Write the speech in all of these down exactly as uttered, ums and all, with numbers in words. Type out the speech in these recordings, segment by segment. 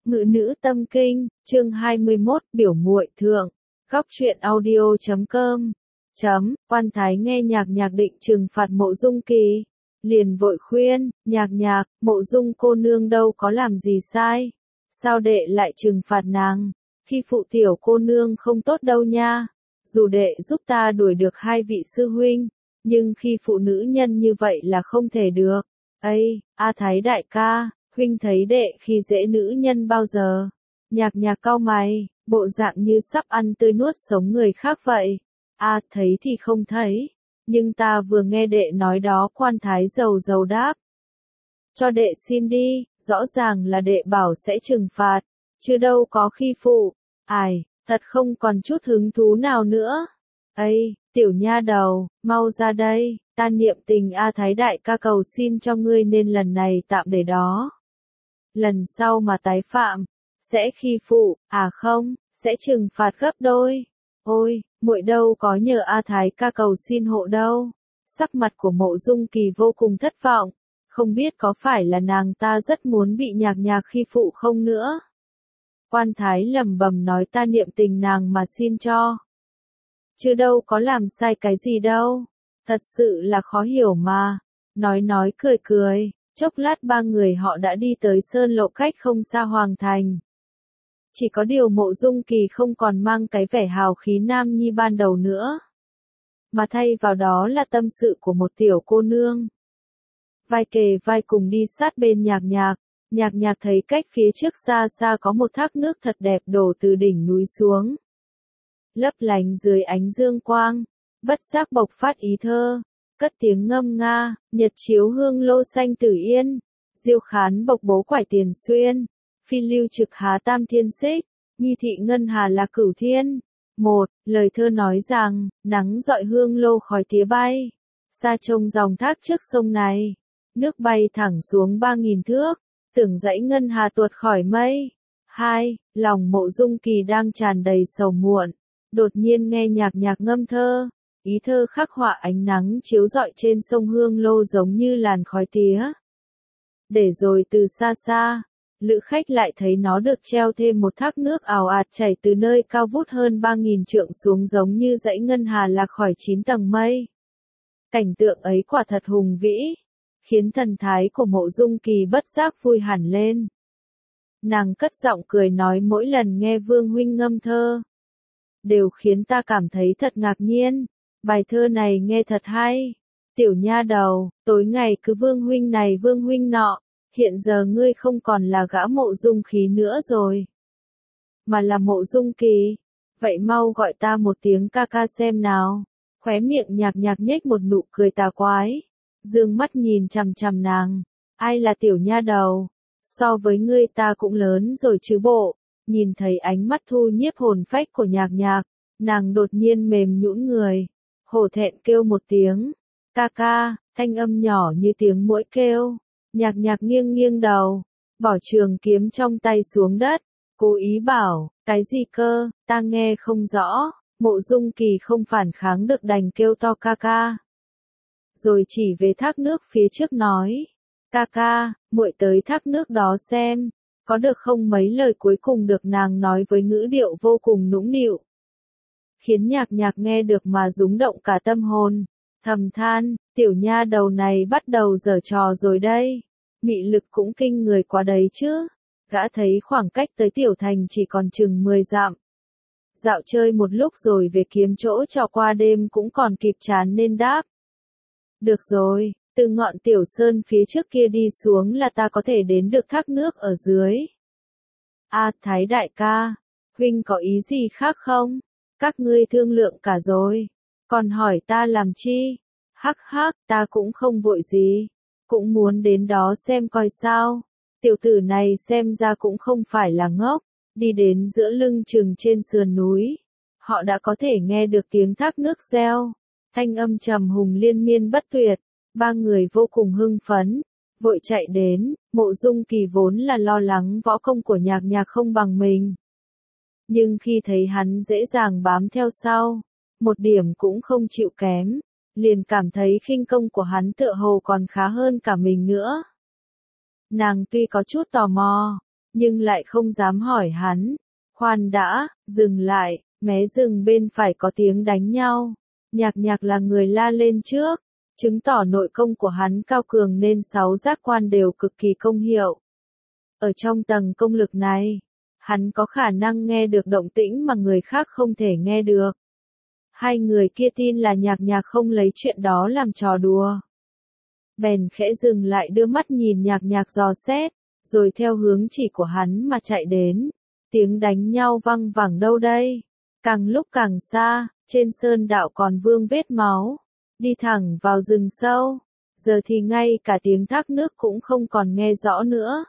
Ngự nữ tâm kinh, chương hai mươi mốt, biểu muội thượng, góc truyện audio chấm com, chấm, Quan Thái nghe Nhạc Nhạc định trừng phạt Mộ Dung Kỳ, liền vội khuyên, Nhạc Nhạc, Mộ Dung cô nương đâu có làm gì sai, sao đệ lại trừng phạt nàng, khi phụ tiểu cô nương không tốt đâu nha, dù đệ giúp ta đuổi được hai vị sư huynh, nhưng khi phụ nữ nhân như vậy là không thể được, ây, A Thái đại ca. Huynh thấy đệ khi dễ nữ nhân bao giờ? Nhạc Nhạc cau mày, bộ dạng như sắp ăn tươi nuốt sống người khác vậy. À thấy thì không thấy, nhưng ta vừa nghe đệ nói đó. Quan Thái dầu dầu đáp. Cho đệ xin đi, rõ ràng là đệ bảo sẽ trừng phạt, chứ đâu có khi phụ. Ai, thật không còn chút hứng thú nào nữa. Ây, tiểu nha đầu, mau ra đây, ta niệm tình A Thái đại ca cầu xin cho ngươi nên lần này tạm để đó. Lần sau mà tái phạm, sẽ khi phụ, à không, sẽ trừng phạt gấp đôi. Ôi, muội đâu có nhờ A Thái ca cầu xin hộ đâu. Sắc mặt của Mộ Dung Kỳ vô cùng thất vọng, không biết có phải là nàng ta rất muốn bị Nhạc Nhạc khi phụ không nữa. Quan Thái lẩm bẩm nói ta niệm tình nàng mà xin cho. Chứ đâu có làm sai cái gì đâu, thật sự là khó hiểu mà. Nói nói cười cười. Chốc lát ba người họ đã đi tới sơn lộ cách không xa Hoàng Thành. Chỉ có điều Mộ Dung Kỳ không còn mang cái vẻ hào khí nam nhi ban đầu nữa. Mà thay vào đó là tâm sự của một tiểu cô nương. Vai kề vai cùng đi sát bên Nhạc Nhạc. Nhạc Nhạc thấy cách phía trước xa xa có một thác nước thật đẹp đổ từ đỉnh núi xuống. Lấp lánh dưới ánh dương quang, bất giác bộc phát ý thơ. Cất tiếng ngâm nga, nhật chiếu hương lô xanh tử yên, diêu khán bộc bố quải tiền xuyên, phi lưu trực há tam thiên xích, nghi thị ngân hà là cửu thiên. Một, lời thơ nói rằng, nắng dọi hương lô khói tía bay, xa trông dòng thác trước sông này, nước bay thẳng xuống ba nghìn thước, tưởng dãy ngân hà tuột khỏi mây. Hai, lòng Mộ Dung Kỳ đang tràn đầy sầu muộn, đột nhiên nghe Nhạc Nhạc ngâm thơ. Ý thơ khắc họa ánh nắng chiếu rọi trên sông Hương Lô giống như làn khói tía. Để rồi từ xa xa, lữ khách lại thấy nó được treo thêm một thác nước ào ạt chảy từ nơi cao vút hơn ba nghìn trượng xuống giống như dãy ngân hà lạc khỏi chín tầng mây. Cảnh tượng ấy quả thật hùng vĩ, khiến thần thái của Mộ Dung Kỳ bất giác vui hẳn lên. Nàng cất giọng cười nói mỗi lần nghe Vương huynh ngâm thơ, đều khiến ta cảm thấy thật ngạc nhiên. Bài thơ này nghe thật hay. Tiểu nha đầu, tối ngày cứ Vương huynh này Vương huynh nọ, hiện giờ ngươi không còn là gã Mộ Dung khí nữa rồi, mà là Mộ Dung Kỳ. Vậy mau gọi ta một tiếng ca ca xem nào. Khóe miệng Nhạc Nhạc nhếch một nụ cười tà quái, dương mắt nhìn chằm chằm nàng. Ai là tiểu nha đầu? So với ngươi ta cũng lớn rồi chứ bộ. Nhìn thấy ánh mắt thu nhiếp hồn phách của Nhạc Nhạc, nàng đột nhiên mềm nhũn người. Hổ thẹn kêu một tiếng, ca ca, thanh âm nhỏ như tiếng muỗi kêu. Nhạc Nhạc nghiêng nghiêng đầu, bỏ trường kiếm trong tay xuống đất, cố ý bảo, cái gì cơ, ta nghe không rõ. Mộ Dung Kỳ không phản kháng được đành kêu to ca ca. Rồi chỉ về thác nước phía trước nói, ca ca, muội tới thác nước đó xem, có được không? Mấy lời cuối cùng được nàng nói với ngữ điệu vô cùng nũng nịu, khiến Nhạc Nhạc nghe được mà rúng động cả tâm hồn, thầm than, tiểu nha đầu này bắt đầu giở trò rồi đây, mị lực cũng kinh người quá đấy chứ. Gã thấy khoảng cách tới tiểu thành chỉ còn chừng mười dặm. Dạo chơi một lúc rồi về kiếm chỗ trò qua đêm cũng còn kịp chán nên đáp. Được rồi, từ ngọn tiểu sơn phía trước kia đi xuống là ta có thể đến được thác nước ở dưới. A Thái đại ca, huynh có ý gì khác không? Các ngươi thương lượng cả rồi, còn hỏi ta làm chi? Hắc hắc, ta cũng không vội gì, cũng muốn đến đó xem coi sao. Tiểu tử này xem ra cũng không phải là ngốc, đi đến giữa lưng chừng trên sườn núi. Họ đã có thể nghe được tiếng thác nước reo, thanh âm trầm hùng liên miên bất tuyệt. Ba người vô cùng hưng phấn, vội chạy đến. Mộ Dung Kỳ vốn là lo lắng võ công của Nhạc Nhạc không bằng mình, nhưng khi thấy hắn dễ dàng bám theo sau, một điểm cũng không chịu kém, liền cảm thấy khinh công của hắn tựa hồ còn khá hơn cả mình nữa. Nàng tuy có chút tò mò, nhưng lại không dám hỏi hắn. Khoan đã, dừng lại, mé rừng bên phải có tiếng đánh nhau. Nhạc Nhạc là người la lên trước, chứng tỏ nội công của hắn cao cường nên sáu giác quan đều cực kỳ công hiệu. Ở trong tầng công lực này, hắn có khả năng nghe được động tĩnh mà người khác không thể nghe được. Hai người kia tin là Nhạc Nhạc không lấy chuyện đó làm trò đùa. Bèn khẽ dừng lại đưa mắt nhìn Nhạc Nhạc dò xét, rồi theo hướng chỉ của hắn mà chạy đến. Tiếng đánh nhau văng vẳng đâu đây? Càng lúc càng xa, trên sơn đạo còn vương vết máu. Đi thẳng vào rừng sâu. Giờ thì ngay cả tiếng thác nước cũng không còn nghe rõ nữa.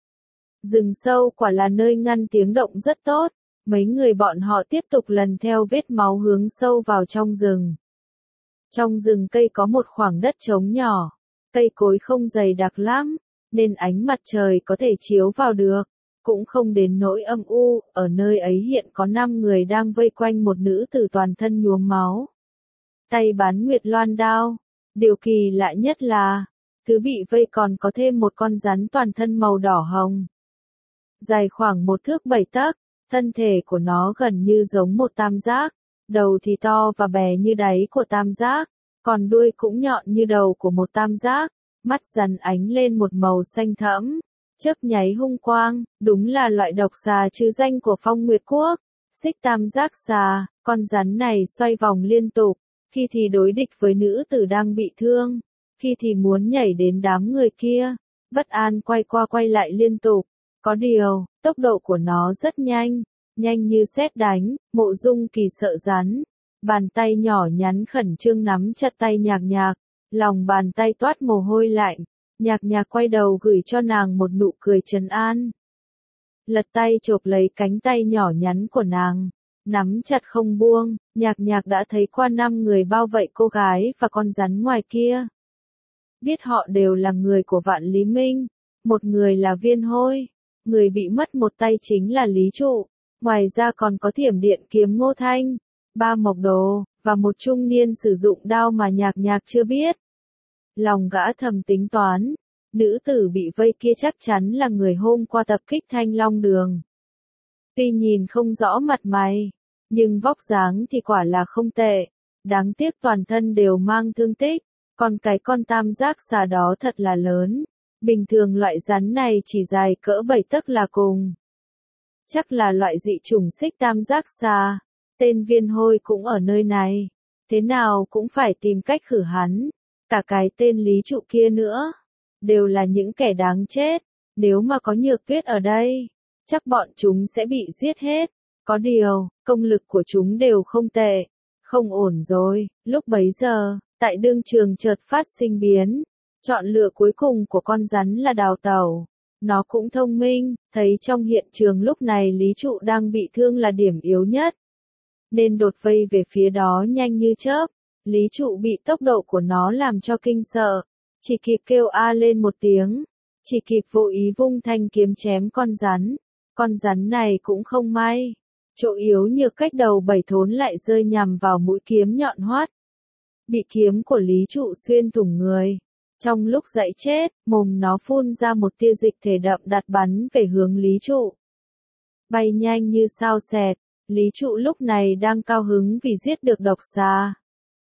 Rừng sâu quả là nơi ngăn tiếng động rất tốt. Mấy người bọn họ tiếp tục lần theo vết máu hướng sâu vào trong rừng. Trong rừng cây có một khoảng đất trống nhỏ. Cây cối không dày đặc lắm, nên ánh mặt trời có thể chiếu vào được. Cũng không đến nỗi âm u, ở nơi ấy hiện có năm người đang vây quanh một nữ tử toàn thân nhuốm máu. Tay bán nguyệt loan đao. Điều kỳ lạ nhất là, thứ bị vây còn có thêm một con rắn toàn thân màu đỏ hồng. Dài khoảng một thước bảy tấc, thân thể của nó gần như giống một tam giác, đầu thì to và bè như đáy của tam giác, còn đuôi cũng nhọn như đầu của một tam giác, mắt rắn ánh lên một màu xanh thẫm. Chớp nháy hung quang, đúng là loại độc xà trừ danh của Phong Nguyệt Quốc. Xích tam giác xà, con rắn này xoay vòng liên tục, khi thì đối địch với nữ tử đang bị thương, khi thì muốn nhảy đến đám người kia, bất an quay qua quay lại liên tục. Có điều, tốc độ của nó rất nhanh, nhanh như sét đánh. Mộ Dung Kỳ sợ rắn, bàn tay nhỏ nhắn khẩn trương nắm chặt tay Nhạc Nhạc, lòng bàn tay toát mồ hôi lạnh. Nhạc Nhạc quay đầu gửi cho nàng một nụ cười trấn an. Lật tay chộp lấy cánh tay nhỏ nhắn của nàng, nắm chặt không buông. Nhạc Nhạc đã thấy qua năm người bao vây cô gái và con rắn ngoài kia. Biết họ đều là người của Vạn Lý Minh, một người là Viên Hôi, người bị mất một tay chính là Lý Trụ, ngoài ra còn có Thiểm Điện Kiếm Ngô Thanh, Ba Mộc Đồ, và một trung niên sử dụng đao mà Nhạc Nhạc chưa biết. Lòng gã thầm tính toán, nữ tử bị vây kia chắc chắn là người hôm qua tập kích Thanh Long Đường. Tuy nhìn không rõ mặt mày, nhưng vóc dáng thì quả là không tệ, đáng tiếc toàn thân đều mang thương tích, còn cái con tam giác xà đó thật là lớn, bình thường loại rắn này chỉ dài cỡ bảy tấc là cùng. Chắc là loại dị chủng xích tam giác xà, tên Viên Hôi cũng ở nơi này, thế nào cũng phải tìm cách khử hắn. Cả cái tên Lý Trụ kia nữa, đều là những kẻ đáng chết, nếu mà có Nhược Tuyết ở đây, chắc bọn chúng sẽ bị giết hết. Có điều, công lực của chúng đều không tệ, không ổn rồi. Lúc bấy giờ, tại đương trường chợt phát sinh biến, chọn lựa cuối cùng của con rắn là đào tẩu. Nó cũng thông minh, thấy trong hiện trường lúc này Lý Trụ đang bị thương là điểm yếu nhất, nên đột vây về phía đó nhanh như chớp. Lý Trụ bị tốc độ của nó làm cho kinh sợ, chỉ kịp kêu a lên một tiếng, chỉ kịp vô ý vung thanh kiếm chém con rắn. Con rắn này cũng không may, chỗ yếu nhược cách đầu bảy thốn lại rơi nhằm vào mũi kiếm nhọn hoắt. Bị kiếm của Lý Trụ xuyên thủng người. Trong lúc dãy chết, mồm nó phun ra một tia dịch thể đậm đặc bắn về hướng Lý Trụ. Bay nhanh như sao xẹt, Lý Trụ lúc này đang cao hứng vì giết được độc xà.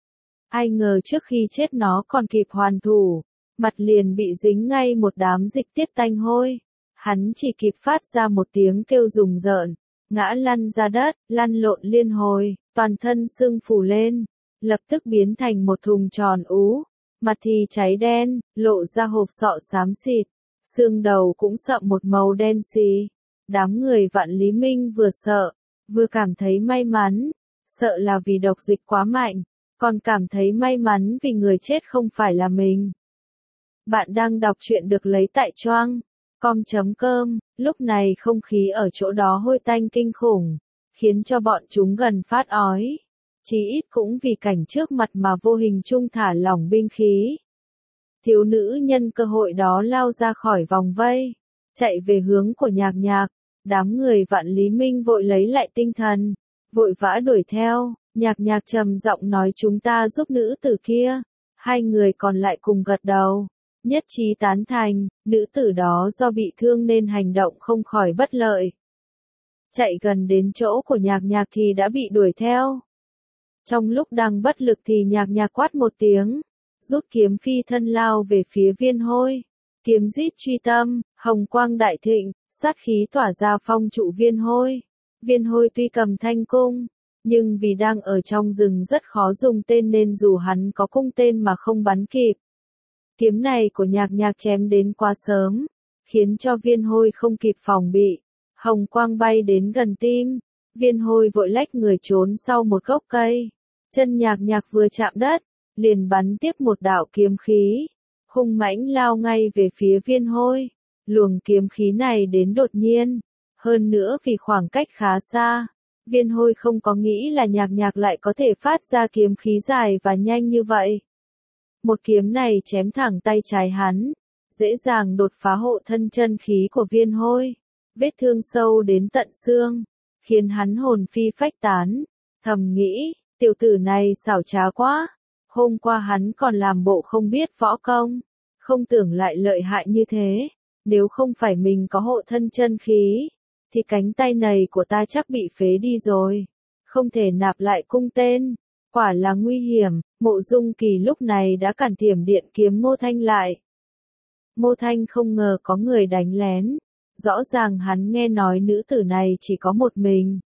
Ai ngờ trước khi chết nó còn kịp hoàn thủ, mặt liền bị dính ngay một đám dịch tiết tanh hôi. Hắn chỉ kịp phát ra một tiếng kêu rùng rợn, ngã lăn ra đất, lăn lộn liên hồi, toàn thân sưng phù lên, lập tức biến thành một thùng tròn ú, mặt thì cháy đen, lộ ra hộp sọ xám xịt, xương đầu cũng sậm một màu đen xì. Đám người Vạn Lý Minh vừa sợ, vừa cảm thấy may mắn, sợ là vì độc dịch quá mạnh, còn cảm thấy may mắn vì người chết không phải là mình. Bạn đang đọc truyện được lấy tại choang com chấm com, lúc này không khí ở chỗ đó hôi tanh kinh khủng, khiến cho bọn chúng gần phát ói. Chí ít cũng vì cảnh trước mặt mà vô hình chung thả lỏng binh khí. Thiếu nữ nhân cơ hội đó lao ra khỏi vòng vây, chạy về hướng của Nhạc Nhạc. Đám người Vạn Lý Minh vội lấy lại tinh thần, vội vã đuổi theo. Nhạc Nhạc trầm giọng nói chúng ta giúp nữ tử kia. Hai người còn lại cùng gật đầu. nhất trí tán thành, nữ tử đó do bị thương nên hành động không khỏi bất lợi. Chạy gần đến chỗ của nhạc nhạc thì đã bị đuổi theo. Trong lúc đang bất lực thì nhạc nhạc quát một tiếng, rút kiếm phi thân lao về phía Viên Hôi. Kiếm rít truy tâm, hồng quang đại thịnh, sát khí tỏa ra phong trụ Viên Hôi. Viên Hôi tuy cầm thanh cung, nhưng vì đang ở trong rừng rất khó dùng tên nên dù hắn có cung tên mà không bắn kịp. Kiếm này của nhạc nhạc chém đến quá sớm, khiến cho Viên Hôi không kịp phòng bị. Hồng quang bay đến gần tim, Viên Hôi vội lách người trốn sau một gốc cây. Chân nhạc nhạc vừa chạm đất, liền bắn tiếp một đạo kiếm khí, hung mãnh lao ngay về phía Viên Hôi. Luồng kiếm khí này đến đột nhiên, hơn nữa vì khoảng cách khá xa, Viên Hôi không có nghĩ là nhạc nhạc lại có thể phát ra kiếm khí dài và nhanh như vậy. Một kiếm này chém thẳng tay trái hắn, dễ dàng đột phá hộ thân chân khí của Viên Hôi. Vết thương sâu đến tận xương, khiến hắn hồn phi phách tán, thầm nghĩ, tiểu tử này xảo trá quá, hôm qua hắn còn làm bộ không biết võ công, không tưởng lại lợi hại như thế, nếu không phải mình có hộ thân chân khí, thì cánh tay này của ta chắc bị phế đi rồi, không thể nạp lại cung tên, quả là nguy hiểm. Mộ Dung Kỳ lúc này đã cản thiểm điện kiếm Ngô Thanh lại. Ngô Thanh không ngờ có người đánh lén. Rõ ràng hắn nghe nói nữ tử này chỉ có một mình.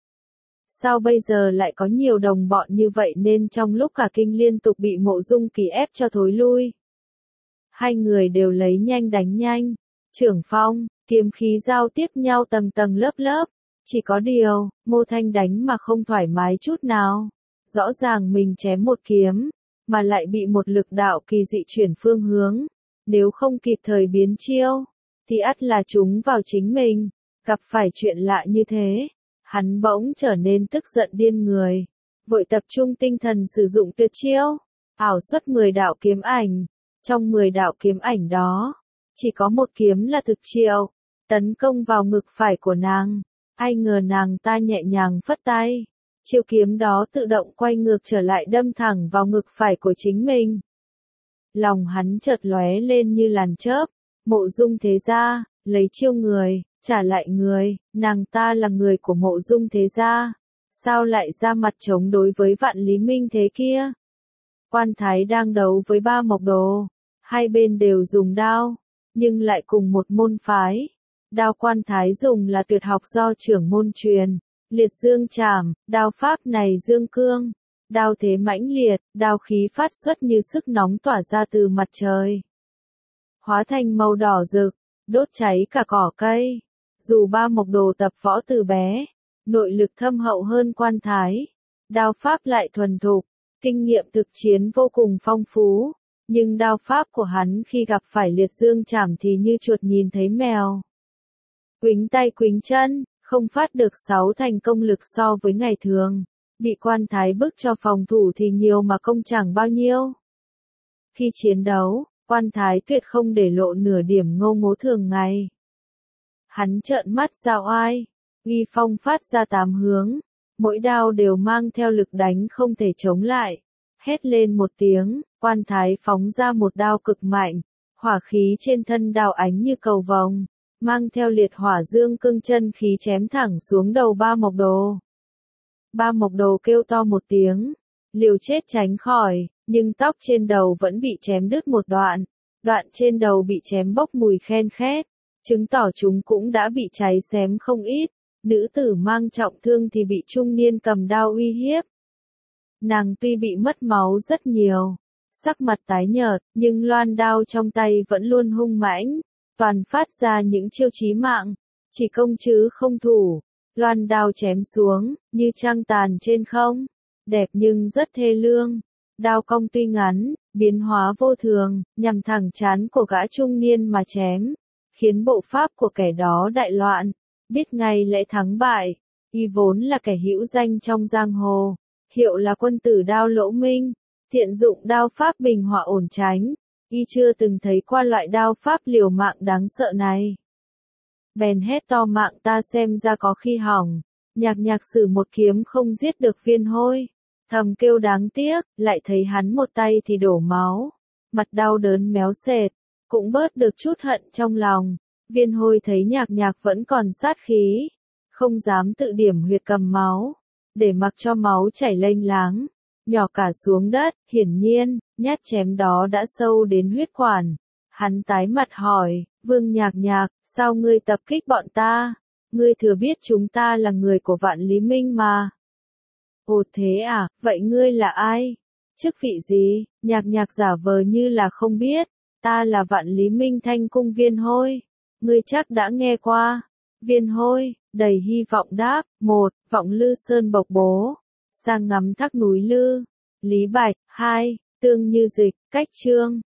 Sao bây giờ lại có nhiều đồng bọn như vậy nên trong lúc cả kinh liên tục bị Mộ Dung Kỳ ép cho thối lui. Hai người đều lấy nhanh đánh nhanh. Trưởng phong, kiếm khí giao tiếp nhau tầng tầng lớp lớp. Chỉ có điều, Ngô Thanh đánh mà không thoải mái chút nào. Rõ ràng mình chém một kiếm, mà lại bị một lực đạo kỳ dị chuyển phương hướng. Nếu không kịp thời biến chiêu, thì ắt là chúng vào chính mình. Gặp phải chuyện lạ như thế, hắn bỗng trở nên tức giận điên người, vội tập trung tinh thần sử dụng tuyệt chiêu, ảo xuất mười đạo kiếm ảnh. Trong mười đạo kiếm ảnh đó, chỉ có một kiếm là thực chiêu, tấn công vào ngực phải của nàng. Ai ngờ nàng ta nhẹ nhàng phất tay, chiêu kiếm đó tự động quay ngược trở lại đâm thẳng vào ngực phải của chính mình. Lòng hắn chợt lóe lên như làn chớp. Mộ Dung Thế Gia, lấy chiêu người, trả lại người, nàng ta là người của Mộ Dung Thế Gia, sao lại ra mặt chống đối với Vạn Lý Minh thế kia? Quan Thái đang đấu với Ba Mộc Đồ, hai bên đều dùng đao, nhưng lại cùng một môn phái. Đao Quan Thái dùng là tuyệt học do trưởng môn truyền, liệt dương trảm, đao pháp này dương cương, đao thế mãnh liệt, đao khí phát xuất như sức nóng tỏa ra từ mặt trời. Hóa thành màu đỏ rực, đốt cháy cả cỏ cây. Dù Ba Mộc Đồ tập võ từ bé, nội lực thâm hậu hơn Quan Thái, đao pháp lại thuần thục, kinh nghiệm thực chiến vô cùng phong phú, nhưng đao pháp của hắn khi gặp phải liệt dương trảm thì như chuột nhìn thấy mèo. Quính tay quính chân, không phát được sáu thành công lực so với ngày thường, bị Quan Thái bức cho phòng thủ thì nhiều mà công chẳng bao nhiêu. Khi chiến đấu, Quan Thái tuyệt không để lộ nửa điểm ngô ngố thường ngày. Hắn trợn mắt ra oai, uy phong phát ra tám hướng, mỗi đao đều mang theo lực đánh không thể chống lại. Hét lên một tiếng, Quan Thái phóng ra một đao cực mạnh, hỏa khí trên thân đao ánh như cầu vồng, mang theo liệt hỏa dương cương chân khí chém thẳng xuống đầu Ba Mộc Đồ. Ba Mộc Đồ kêu to một tiếng, liều chết tránh khỏi, nhưng tóc trên đầu vẫn bị chém đứt một đoạn, đoạn trên đầu bị chém bốc mùi khen khét, chứng tỏ chúng cũng đã bị cháy xém không ít. Nữ tử mang trọng thương thì bị trung niên cầm đao uy hiếp. Nàng tuy bị mất máu rất nhiều, sắc mặt tái nhợt, nhưng loan đao trong tay vẫn luôn hung mãnh, toàn phát ra những chiêu chí mạng, chỉ công chứ không thủ. Loan đao chém xuống, như trăng tàn trên không, đẹp nhưng rất thê lương. Đao cong tuy ngắn, biến hóa vô thường, nhằm thẳng trán của gã trung niên mà chém, khiến bộ pháp của kẻ đó đại loạn, biết ngay lẽ thắng bại. Y vốn là kẻ hữu danh trong giang hồ, hiệu là quân tử đao Lỗ Minh, thiện dụng đao pháp bình họa ổn tránh, y chưa từng thấy qua loại đao pháp liều mạng đáng sợ này. Bèn hét to mạng ta xem ra có khi hỏng, nhạc nhạc sử một kiếm không giết được Viên Hôi, thầm kêu đáng tiếc, lại thấy hắn một tay thì đổ máu, mặt đau đớn méo sệt, cũng bớt được chút hận trong lòng. Viên Hôi thấy Nhạc Nhạc vẫn còn sát khí, không dám tự điểm huyệt cầm máu, để mặc cho máu chảy lênh láng, nhỏ cả xuống đất, hiển nhiên, nhát chém đó đã sâu đến huyết quản. Hắn tái mặt hỏi, Vương Nhạc Nhạc, sao ngươi tập kích bọn ta? Ngươi thừa biết chúng ta là người của Vạn Lý Minh mà. Ồ thế à, vậy ngươi là ai? Chức vị gì? Nhạc Nhạc giả vờ như là không biết, ta là Vạn Lý Minh Thanh Cung Viên Hôi. Ngươi chắc đã nghe qua. Viên Hôi, đầy hy vọng đáp, một, vọng Lư Sơn bộc bố, sang ngắm thác núi Lư. Lý Bạch, hai, tương như dịch, cách chương.